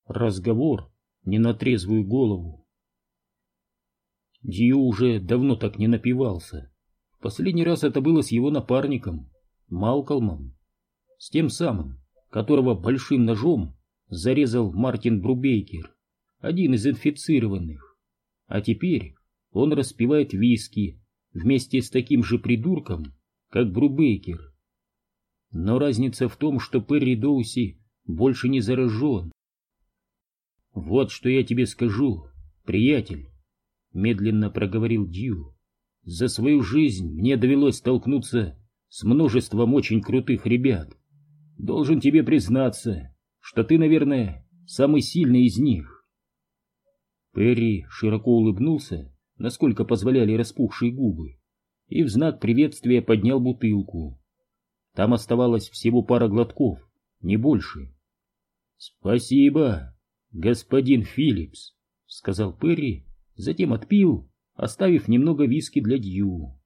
Разговор не на трезвую голову. Дью уже давно так не напивался. Последний раз это было с его напарником, Малкольмом, с тем самым, которого большим ножом зарезал Мартин Брубейкер, один из инфицированных. А теперь он распивает виски вместе с таким же придурком, как Брубейкер. Но разница в том, что Перри Доуси больше не заражен. «Вот что я тебе скажу, приятель», — медленно проговорил Дью. «За свою жизнь мне довелось столкнуться с множеством очень крутых ребят. Должен тебе признаться, что ты, наверное, самый сильный из них». Перри широко улыбнулся, насколько позволяли распухшие губы, и в знак приветствия поднял бутылку. Там оставалось всего пара глотков, не больше. «Спасибо, господин Филлипс», — сказал Перри, затем отпил, оставив немного виски для Дью.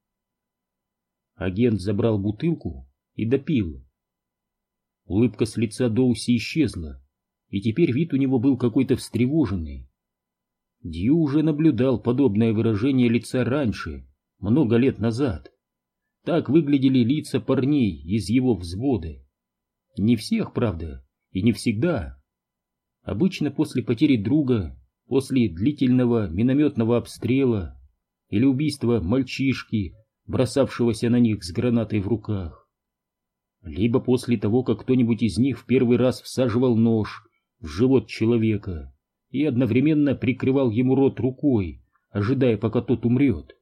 Агент забрал бутылку и допил. Улыбка с лица Доуси исчезла, и теперь вид у него был какой-то встревоженный. Дью уже наблюдал подобное выражение лица раньше, много лет назад. Так выглядели лица парней из его взвода. Не всех, правда, и не всегда. Обычно после потери друга, после длительного минометного обстрела или убийства мальчишки, бросавшегося на них с гранатой в руках. Либо после того, как кто-нибудь из них в первый раз всаживал нож в живот человека и одновременно прикрывал ему рот рукой, ожидая, пока тот умрет.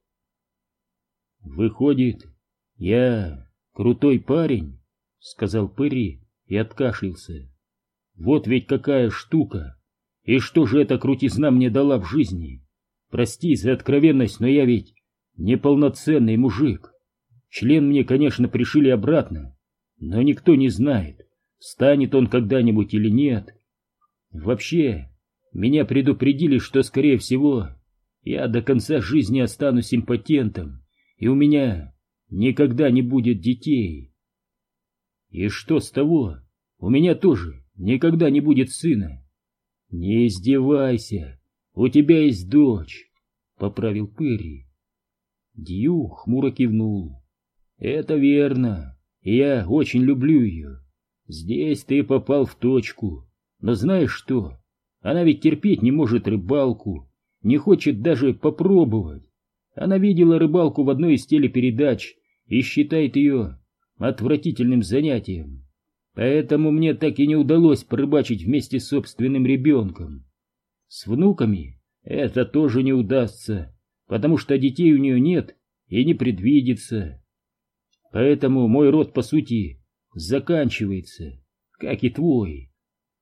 «Выходит, я крутой парень», — сказал Перри и откашлялся. «Вот ведь какая штука! И что же эта крутизна мне дала в жизни? Прости за откровенность, но я ведь неполноценный мужик. Член мне, конечно, пришили обратно, но никто не знает, встанет он когда-нибудь или нет. Вообще, меня предупредили, что, скорее всего, я до конца жизни останусь импотентом, и у меня никогда не будет детей. И что с того? У меня тоже никогда не будет сына. Не издевайся, у тебя есть дочь, — поправил Перри. Дью хмуро кивнул. Это верно, и я очень люблю ее. Здесь ты попал в точку. Но знаешь что? Она ведь терпеть не может рыбалку, не хочет даже попробовать. Она видела рыбалку в одной из телепередач и считает ее отвратительным занятием. Поэтому мне так и не удалось порыбачить вместе с собственным ребенком. С внуками это тоже не удастся, потому что детей у нее нет и не предвидится. Поэтому мой род, по сути, заканчивается, как и твой.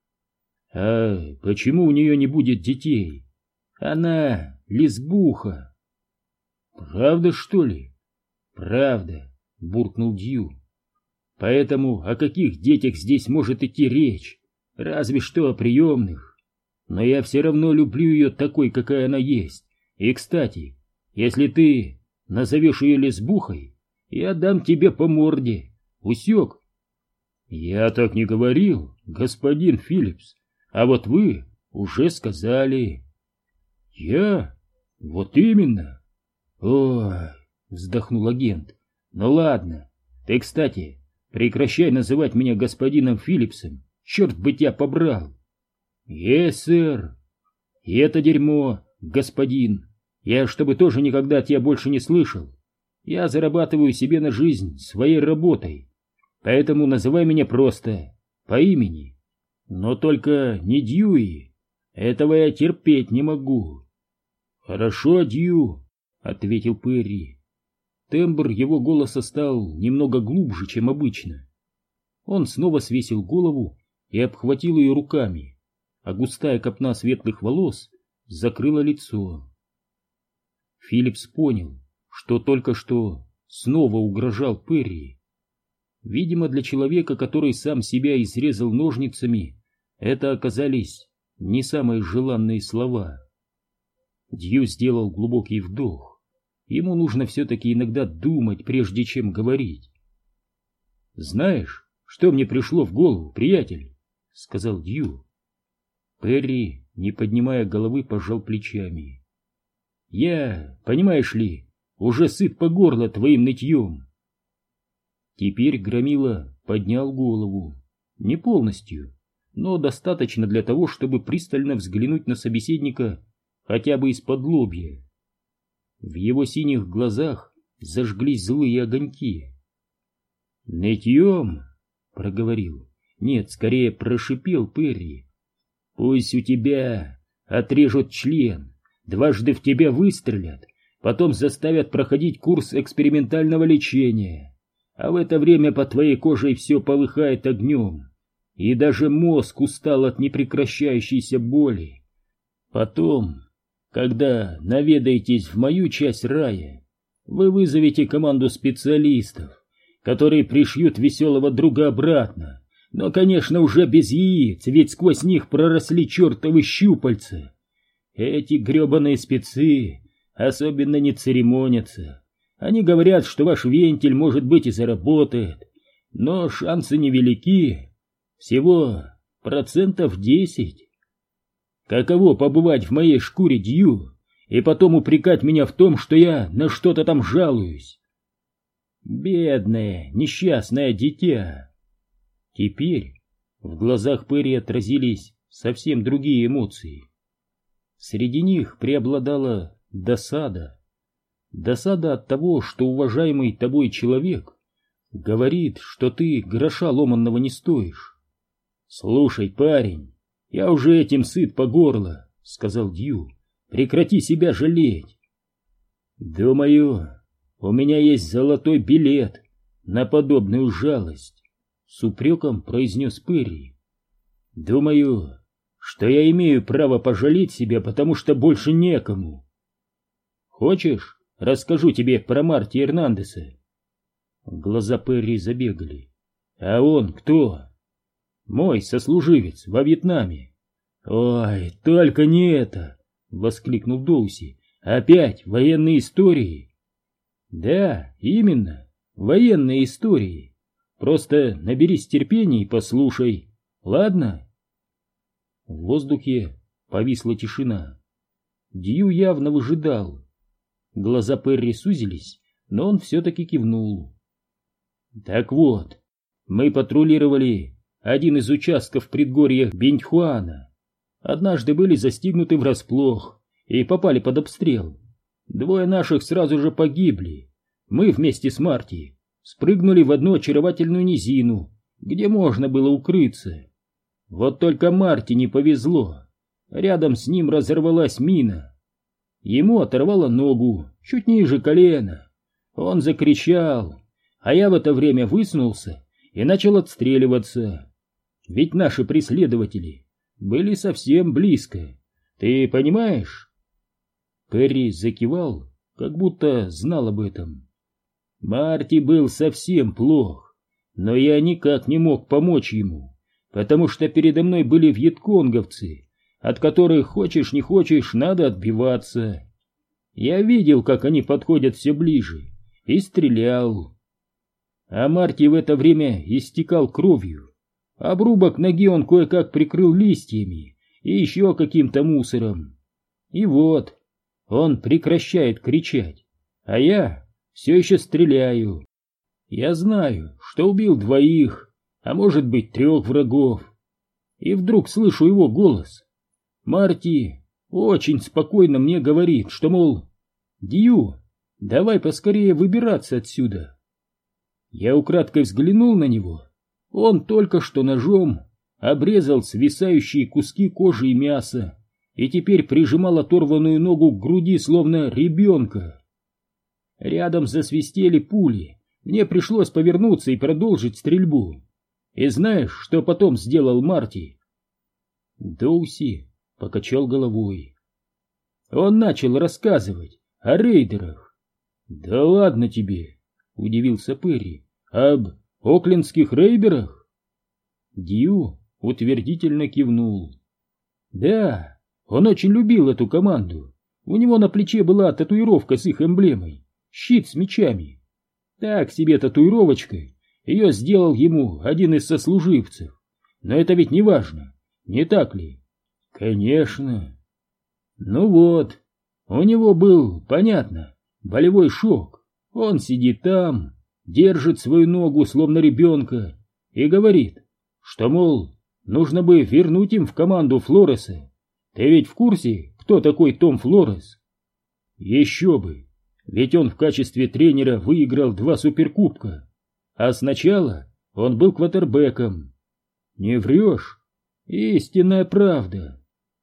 А почему у нее не будет детей? Она лесбуха. Правда, что ли? Правда, буркнул Дью. Поэтому о каких детях здесь может идти речь? Разве что о приемных. Но я все равно люблю ее такой, какая она есть. И, кстати, если ты назовешь ее лесбухой, я дам тебе по морде. Усек? Я так не говорил, господин Филлипс. А вот вы уже сказали. Я? Вот именно. Ой, вздохнул агент. Ну ладно. Ты, кстати, прекращай называть меня господином Филлипсом. Черт бы тебя побрал. Сэр. И это дерьмо, господин. Я, чтобы тоже никогда тебя больше не слышал. Я зарабатываю себе на жизнь своей работой. Поэтому называй меня просто по имени. Но только не Дьюи. Этого я терпеть не могу. Хорошо, Дью, ответил Перри. Тембр его голоса стал немного глубже, чем обычно. Он снова свесил голову и обхватил ее руками, а густая копна светлых волос закрыла лицо. Филлипс понял, что только что снова угрожал Перри. Видимо, для человека, который сам себя изрезал ножницами, это оказались не самые желанные слова. Дью сделал глубокий вдох. Ему нужно все-таки иногда думать, прежде чем говорить. «Знаешь, что мне пришло в голову, приятель?» — сказал Дью. Перри, не поднимая головы, пожал плечами. Я, понимаешь ли, уже сыт по горло твоим нытьем. Теперь Громила поднял голову. Не полностью, но достаточно для того, чтобы пристально взглянуть на собеседника хотя бы из-под лобья. В его синих глазах зажглись злые огоньки. «Нытьем?» — проговорил. Нет, скорее прошипел Перри. «Пусть у тебя отрежут член, дважды в тебя выстрелят, потом заставят проходить курс экспериментального лечения, а в это время по твоей коже все полыхает огнем, и даже мозг устал от непрекращающейся боли. Потом, когда наведаетесь в мою часть рая, вы вызовете команду специалистов, которые пришьют веселого друга обратно, но, конечно, уже без яиц, ведь сквозь них проросли чертовы щупальца. Эти гребаные спецы особенно не церемонятся. Они говорят, что ваш вентиль, может быть, и заработает, но шансы невелики, всего 10%. Каково побывать в моей шкуре, Дью, и потом упрекать меня в том, что я на что-то там жалуюсь? Бедное, несчастное дитя. Теперь в глазах Перри отразились совсем другие эмоции. Среди них преобладала досада. Досада от того, что уважаемый тобой человек говорит, что ты гроша ломанного не стоишь. «Слушай, парень, я уже этим сыт по горло», — сказал Дью. «Прекрати себя жалеть». «Думаю, у меня есть золотой билет на подобную жалость», — с упреком произнес Перри. «Думаю, что я имею право пожалеть себя, потому что больше некому. Хочешь, расскажу тебе про Марти Эрнандеса?» Глаза Перри забегали. «А он кто?» «Мой сослуживец во Вьетнаме». «Ой, только не это!» — воскликнул Доуси. «Опять военные истории?» «Да, именно, военные истории. Просто наберись терпения и послушай, ладно?» В воздухе повисла тишина. Дью явно выжидал. Глаза Перри сузились, но он все-таки кивнул. «Так вот, мы патрулировали один из участков в предгорьях Биньхуана. Однажды были застигнуты врасплох и попали под обстрел. 2 наших сразу же погибли. Мы вместе с Марти спрыгнули в одну очаровательную низину, где можно было укрыться. Вот только Марти не повезло. Рядом с ним разорвалась мина. Ему оторвало ногу, чуть ниже колена. Он закричал, а я в это время высунулся и начал отстреливаться. Ведь наши преследователи были совсем близко. Ты понимаешь?» Перри закивал, как будто знал об этом. «Марти был совсем плох, но я никак не мог помочь ему, потому что передо мной были вьетконговцы, от которых, хочешь не хочешь, надо отбиваться. Я видел, как они подходят все ближе, и стрелял. А Марти в это время истекал кровью. Обрубок ноги он кое-как прикрыл листьями и еще каким-то мусором. И вот, он прекращает кричать, а я все еще стреляю. Я знаю, что убил 2, а может быть 3 врагов. И вдруг слышу его голос. Марти очень спокойно мне говорит, что, мол, «Дью, давай поскорее выбираться отсюда». Я украдкой взглянул на него. Он только что ножом обрезал свисающие куски кожи и мяса и теперь прижимал оторванную ногу к груди, словно ребенка. Рядом засвистели пули. Мне пришлось повернуться и продолжить стрельбу. И знаешь, что потом сделал Марти? Доуси покачал головой. Он начал рассказывать о рейдерах. «Да ладно тебе», — удивился Перри. «Об оклендских рейдерах?» Дью утвердительно кивнул. «Да, он очень любил эту команду. У него на плече была татуировка с их эмблемой, щит с мечами. Так себе татуировочка, ее сделал ему один из сослуживцев. Но это ведь не важно, не так ли? Конечно. Ну вот, у него был, понятно, болевой шок. Он сидит там, держит свою ногу, словно ребенка, и говорит, что, мол, нужно бы вернуть им в команду Флореса. Ты ведь в курсе, кто такой Том Флорес? Еще бы, ведь он в качестве тренера выиграл 2 суперкубка, а сначала он был квотербеком. Не врешь? Истинная правда.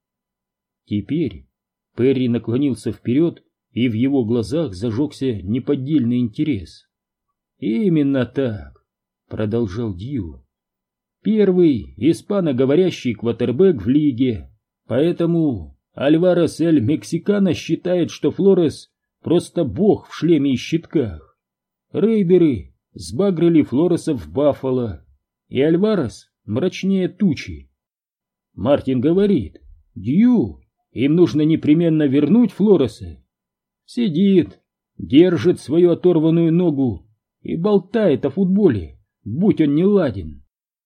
Теперь Перри наклонился вперед, и в его глазах зажегся неподдельный интерес. «Именно так», — продолжал Дью. «Первый испаноговорящий квотербек в лиге, поэтому Альварес Эль Мексикано считает, что Флорес просто бог в шлеме и щитках. Рейдеры сбагрили Флореса в Баффало, и Альварес мрачнее тучи. Мартин говорит, Дью, им нужно непременно вернуть Флореса. Сидит, держит свою оторванную ногу и болтает о футболе, будь он не ладен».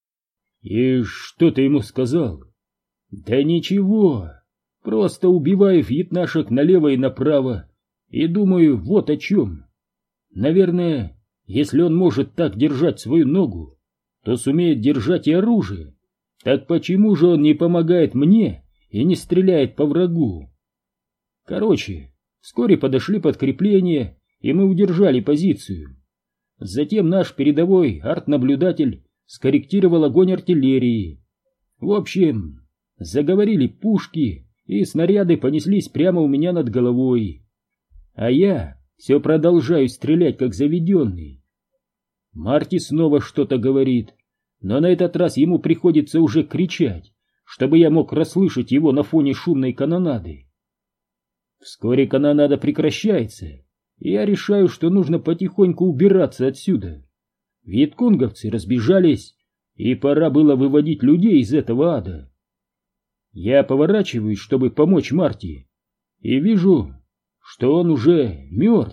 «И что ты ему сказал?» «Да ничего, просто убиваю вьетнашек налево и направо и думаю вот о чем. Наверное, если он может так держать свою ногу, то сумеет держать и оружие. Так почему же он не помогает мне и не стреляет по врагу?» Короче, вскоре подошли подкрепления, и мы удержали позицию. Затем наш передовой артнаблюдатель скорректировал огонь артиллерии. В общем, заговорили пушки, и снаряды понеслись прямо у меня над головой. А я все продолжаю стрелять, как заведенный. Марти снова что-то говорит, но на этот раз ему приходится уже кричать, чтобы я мог расслышать его на фоне шумной канонады. Вскоре канонада прекращается, и я решаю, что нужно потихоньку убираться отсюда. Вьетконговцы разбежались, и пора было выводить людей из этого ада. Я поворачиваюсь, чтобы помочь Марти, и вижу, что он уже мертв.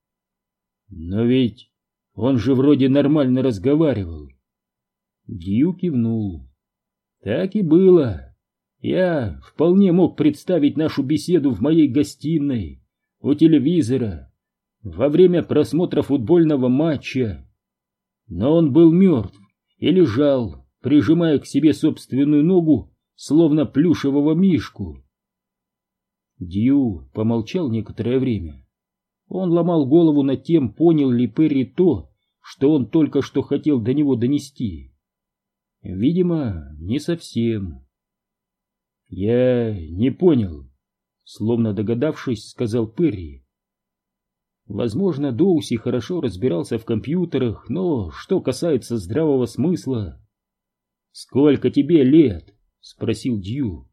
Но ведь он же вроде нормально разговаривал. Дью кивнул. Так и было. Я вполне мог представить нашу беседу в моей гостиной, у телевизора, во время просмотра футбольного матча. Но он был мертв и лежал, прижимая к себе собственную ногу, словно плюшевого мишку. Дью помолчал некоторое время. Он ломал голову над тем, понял ли Перри то, что он только что хотел до него донести. Видимо, не совсем. «Я не понял», — словно догадавшись, сказал Перри. Возможно, Доуси хорошо разбирался в компьютерах, но что касается здравого смысла... «Сколько тебе лет?» — спросил Дью.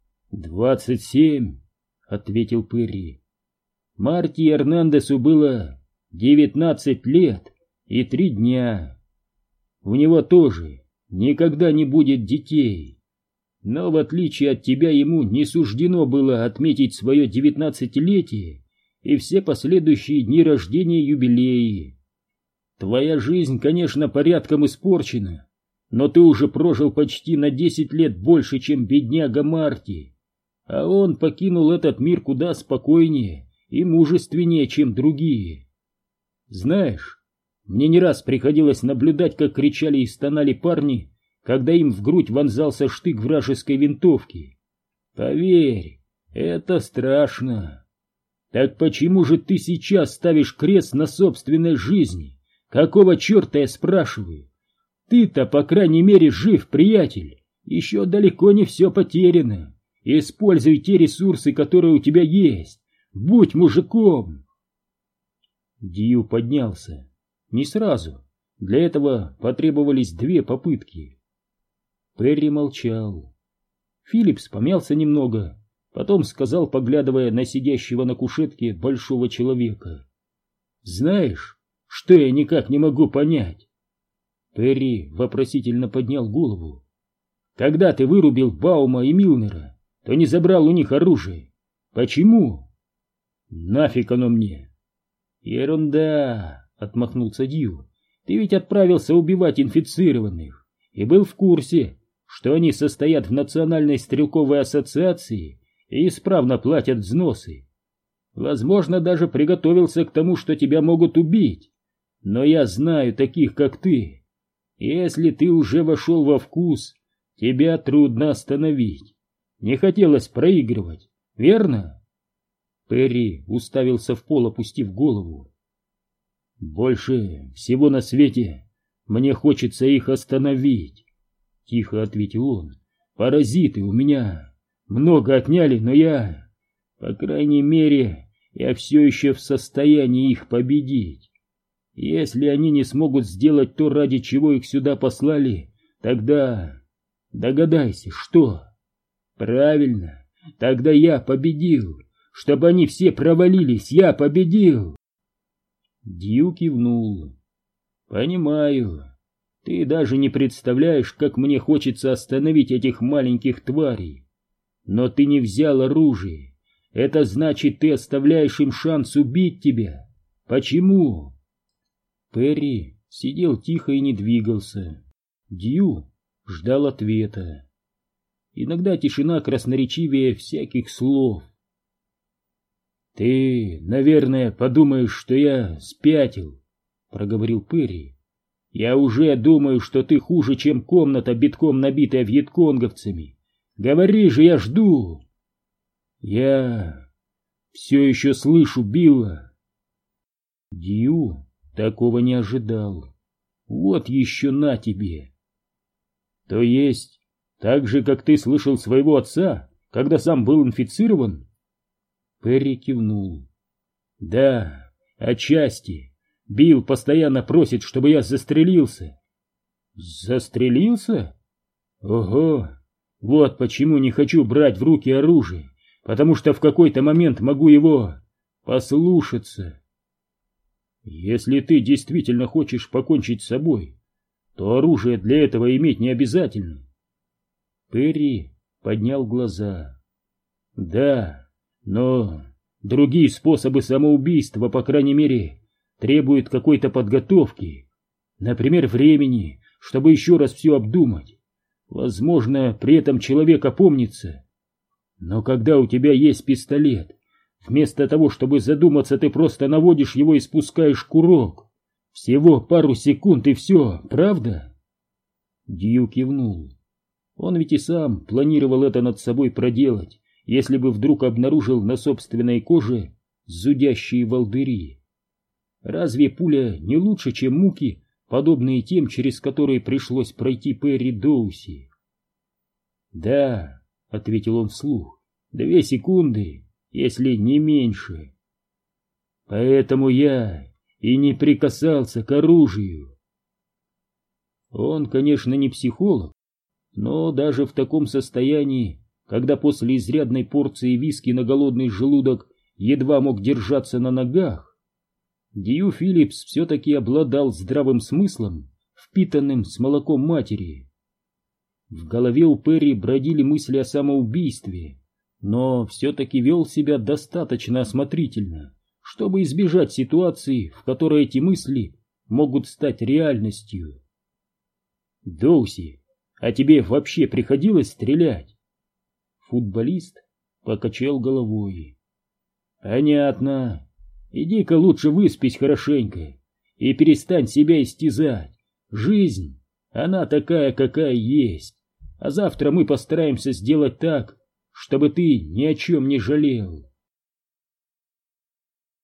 27, — ответил Перри. Марти Эрнандесу было 19 лет и 3 дня. У него тоже никогда не будет детей. Но в отличие от тебя ему не суждено было отметить свое 19-летие и все последующие дни рождения и юбилеи. Твоя жизнь, конечно, порядком испорчена, но ты уже прожил почти на 10 лет больше, чем бедняга Марти, а он покинул этот мир куда спокойнее и мужественнее, чем другие. Знаешь, мне не раз приходилось наблюдать, как кричали и стонали парни, когда им в грудь вонзался штык вражеской винтовки. Поверь, это страшно. Так почему же ты сейчас ставишь крест на собственной жизни? Какого черта, я спрашиваю? Ты-то, по крайней мере, жив, приятель. Еще далеко не все потеряно. Используй те ресурсы, которые у тебя есть. Будь мужиком. Дью поднялся. Не сразу. Для этого потребовались 2 попытки. Перри молчал. Филлипс помялся немного, потом сказал, поглядывая на сидящего на кушетке большого человека: «Знаешь, что я никак не могу понять?» Перри вопросительно поднял голову. «Когда ты вырубил Баума и Милнера, то не забрал у них оружие. Почему?» «Нафиг оно мне?» «Ерунда», — отмахнулся Дью. «Ты ведь отправился убивать инфицированных и был в курсе, что они состоят в Национальной стрелковой ассоциации и исправно платят взносы. Возможно, даже приготовился к тому, что тебя могут убить. Но я знаю таких, как ты. Если ты уже вошел во вкус, тебя трудно остановить. Не хотелось проигрывать, верно?» Перри уставился в пол, опустив голову. «Больше всего на свете мне хочется их остановить», — тихо ответил он. «Паразиты у меня много отняли, но я, по крайней мере, я все еще в состоянии их победить. Если они не смогут сделать то, ради чего их сюда послали, тогда догадайся, что? Правильно, тогда я победил. Чтобы они все провалились, я победил!» Дью кивнул. «Понимаю. Ты даже не представляешь, как мне хочется остановить этих маленьких тварей. Но ты не взял оружие. Это значит, ты оставляешь им шанс убить тебя. Почему?» Перри сидел тихо и не двигался. Дью ждал ответа. Иногда тишина красноречивее всяких слов. «Ты, наверное, подумаешь, что я спятил», — проговорил Перри. «Я уже думаю, что ты хуже, чем комната, битком набитая вьетконговцами. Говори же, я жду!» «Я все еще слышу Билла». Дью такого не ожидал. Вот еще на тебе! «То есть, так же, как ты слышал своего отца, когда сам был инфицирован?» Перри кивнул. «Да, отчасти. Билл постоянно просит, чтобы я застрелился». «Застрелился? Ого! Вот почему не хочу брать в руки оружие, потому что в какой-то момент могу его послушаться. Если ты действительно хочешь покончить с собой, то оружие для этого иметь не обязательно». Перри поднял глаза. «Да, но другие способы самоубийства, по крайней мере, требуют какой-то подготовки, например, времени, чтобы еще раз все обдумать. Возможно, при этом человек опомнится. Но когда у тебя есть пистолет, вместо того, чтобы задуматься, ты просто наводишь его и спускаешь курок. Всего пару секунд и все, правда?» Дью кивнул. Он ведь и сам планировал это над собой проделать, если бы вдруг обнаружил на собственной коже зудящие волдыри. Разве пуля не лучше, чем муки, подобные тем, через которые пришлось пройти Перри Доуси? «Да», — ответил он вслух, — «2 секунды, если не меньше. Поэтому я и не прикасался к оружию». Он, конечно, не психолог, но даже в таком состоянии, когда после изрядной порции виски на голодный желудок едва мог держаться на ногах, Дью Филлипс все-таки обладал здравым смыслом, впитанным с молоком матери. В голове у Перри бродили мысли о самоубийстве, но все-таки вел себя достаточно осмотрительно, чтобы избежать ситуации, в которой эти мысли могут стать реальностью. «Доуси, а тебе вообще приходилось стрелять?» Футболист покачал головой. «Понятно. Иди-ка лучше выспись хорошенько и перестань себя истязать. Жизнь, она такая, какая есть. А завтра мы постараемся сделать так, чтобы ты ни о чем не жалел».